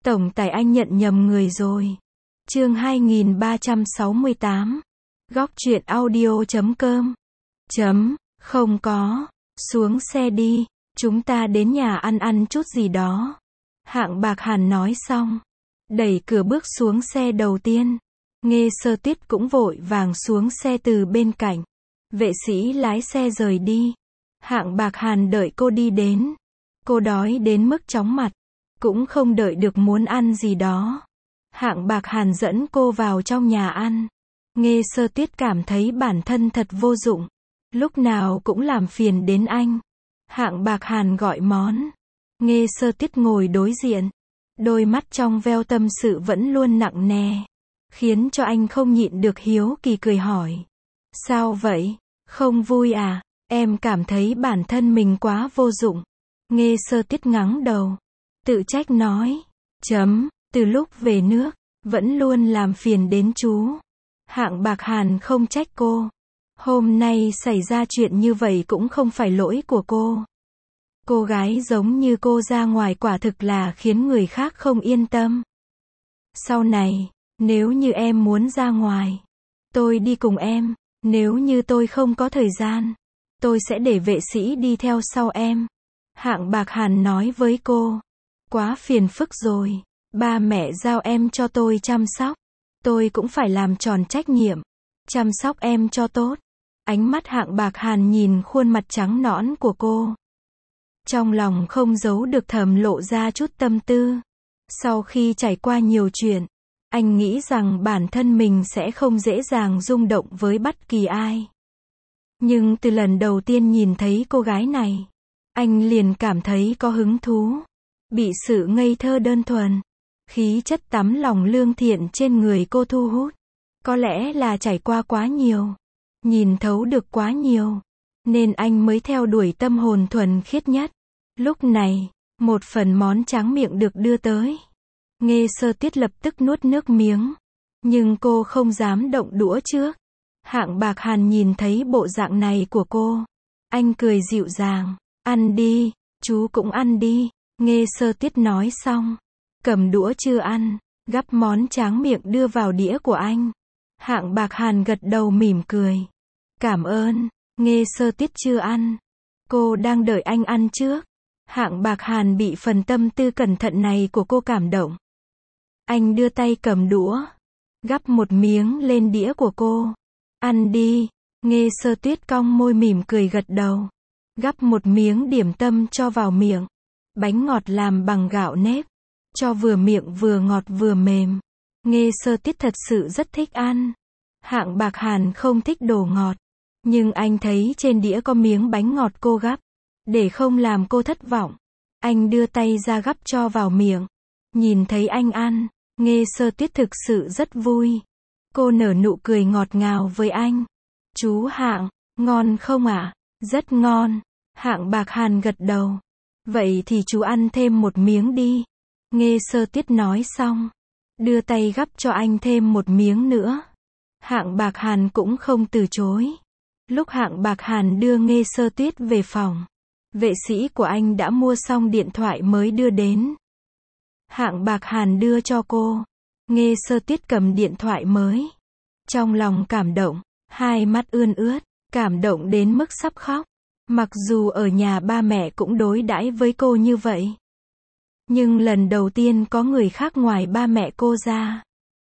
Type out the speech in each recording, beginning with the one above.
Tổng tài anh nhận nhầm người rồi. Chương 2368. Góc truyện audio.com. Không có. Xuống xe đi. Chúng ta đến nhà ăn chút gì đó. Hạng Bạc Hàn nói xong. Đẩy cửa bước xuống xe đầu tiên. Nghe Sơ Tuyết cũng vội vàng xuống xe từ bên cạnh. Vệ sĩ lái xe rời đi. Hạng Bạc Hàn đợi cô đi đến. Cô đói đến mức chóng mặt. Cũng không đợi được muốn ăn gì đó. Hạng Bạc Hàn dẫn cô vào trong nhà ăn. Nghe Sơ Tuyết cảm thấy bản thân thật vô dụng. Lúc nào cũng làm phiền đến anh. Hạng Bạc Hàn gọi món. Nghe Sơ Tuyết ngồi đối diện. Đôi mắt trong veo tâm sự vẫn luôn nặng nề. Khiến cho anh không nhịn được hiếu kỳ cười hỏi. Sao vậy? Không vui à? Em cảm thấy bản thân mình quá vô dụng. Nghe Sơ Tuyết ngắng đầu. Tự trách nói. Từ lúc về nước, vẫn luôn làm phiền đến chú. Hạng Bạc Hàn không trách cô. Hôm nay xảy ra chuyện như vậy cũng không phải lỗi của cô. Cô gái giống như cô ra ngoài quả thực là khiến người khác không yên tâm. Sau này, nếu như em muốn ra ngoài, tôi đi cùng em. Nếu như tôi không có thời gian, tôi sẽ để vệ sĩ đi theo sau em. Hạng Bạc Hàn nói với cô. Quá phiền phức rồi. Ba mẹ giao em cho tôi chăm sóc. Tôi cũng phải làm tròn trách nhiệm. Chăm sóc em cho tốt. Ánh mắt Hạng Bạc Hàn nhìn khuôn mặt trắng nõn của cô. Trong lòng không giấu được thầm lộ ra chút tâm tư. Sau khi trải qua nhiều chuyện, anh nghĩ rằng bản thân mình sẽ không dễ dàng rung động với bất kỳ ai. Nhưng từ lần đầu tiên nhìn thấy cô gái này, anh liền cảm thấy có hứng thú. Bị sự ngây thơ đơn thuần, khí chất tấm lòng lương thiện trên người cô thu hút. Có lẽ là trải qua quá nhiều, nhìn thấu được quá nhiều, nên anh mới theo đuổi tâm hồn thuần khiết nhất. Lúc này, một phần món tráng miệng được đưa tới. Nghe Sơ Tuyết lập tức nuốt nước miếng. Nhưng cô không dám động đũa trước. Hạng Bạc Hàn nhìn thấy bộ dạng này của cô. Anh cười dịu dàng. Ăn đi, chú cũng ăn đi. Nghe Sơ Tuyết nói xong. Cầm đũa chưa ăn, gắp món tráng miệng đưa vào đĩa của anh. Hạng Bạc Hàn gật đầu mỉm cười. Cảm ơn. Nghe Sơ Tuyết chưa ăn. Cô đang đợi anh ăn trước. Hạng Bạc Hàn bị phần tâm tư cẩn thận này của cô cảm động. Anh đưa tay cầm đũa, gắp một miếng lên đĩa của cô. Ăn đi. Nghe Sơ Tuyết cong môi mỉm cười gật đầu. Gắp một miếng điểm tâm cho vào miệng. Bánh ngọt làm bằng gạo nếp. Cho vừa miệng vừa ngọt vừa mềm. Nghe Sơ Tuyết thật sự rất thích ăn. Hạng Bạc Hàn không thích đồ ngọt. Nhưng anh thấy trên đĩa có miếng bánh ngọt cô gắp. Để không làm cô thất vọng, anh đưa tay ra gắp cho vào miệng. Nhìn thấy anh ăn, Nghe Sơ Tuyết thực sự rất vui. Cô nở nụ cười ngọt ngào với anh. Chú Hạng, ngon không ạ? Rất ngon. Hạng Bạc Hàn gật đầu. Vậy thì chú ăn thêm một miếng đi. Nghe Sơ Tuyết nói xong, đưa tay gắp cho anh thêm một miếng nữa. Hạng Bạc Hàn cũng không từ chối. Lúc Hạng Bạc Hàn đưa Nghe Sơ Tuyết về phòng, vệ sĩ của anh đã mua xong điện thoại mới đưa đến. Hạng Bạc Hàn đưa cho cô. Nghe Sơ Tuyết cầm điện thoại mới. Trong lòng cảm động, hai mắt ươn ướt, cảm động đến mức sắp khóc. Mặc dù ở nhà ba mẹ cũng đối đãi với cô như vậy. Nhưng lần đầu tiên có người khác ngoài ba mẹ cô ra.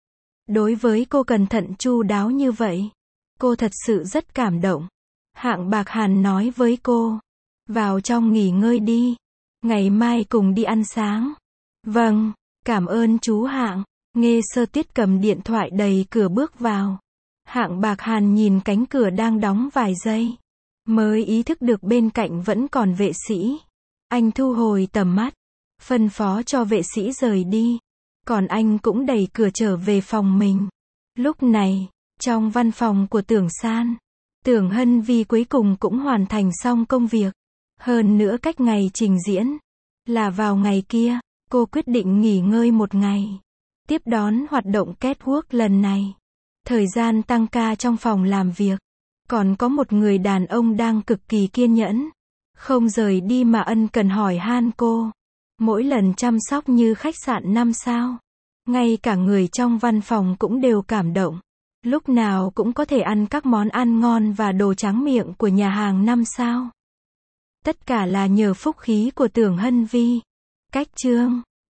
Đối với cô cẩn thận chu đáo như vậy. Cô thật sự rất cảm động. Hạng Bạc Hàn nói với cô. Vào trong nghỉ ngơi đi. Ngày mai cùng đi ăn sáng. Vâng, cảm ơn chú Hạng. Nghe Sơ Tuyết cầm điện thoại đẩy cửa bước vào. Hạng Bạc Hàn nhìn cánh cửa đang đóng vài giây. Mới ý thức được bên cạnh vẫn còn vệ sĩ. Anh thu hồi tầm mắt. Phân phó cho vệ sĩ rời đi. Còn anh cũng đẩy cửa trở về phòng mình. Lúc này, trong văn phòng của Tưởng San, Tưởng Hân Vi cuối cùng cũng hoàn thành xong công việc. Hơn nữa cách ngày trình diễn là vào ngày kia, cô quyết định nghỉ ngơi một ngày. Tiếp đón hoạt động catwalk lần này. Thời gian tăng ca trong phòng làm việc. Còn có một người đàn ông đang cực kỳ kiên nhẫn. Không rời đi mà ân cần hỏi han cô. Mỗi lần chăm sóc như khách sạn 5 sao. Ngay cả người trong văn phòng cũng đều cảm động. Lúc nào cũng có thể ăn các món ăn ngon và đồ tráng miệng của nhà hàng 5 sao. Tất cả là nhờ phúc khí của Tưởng Hân Vi. Cách chương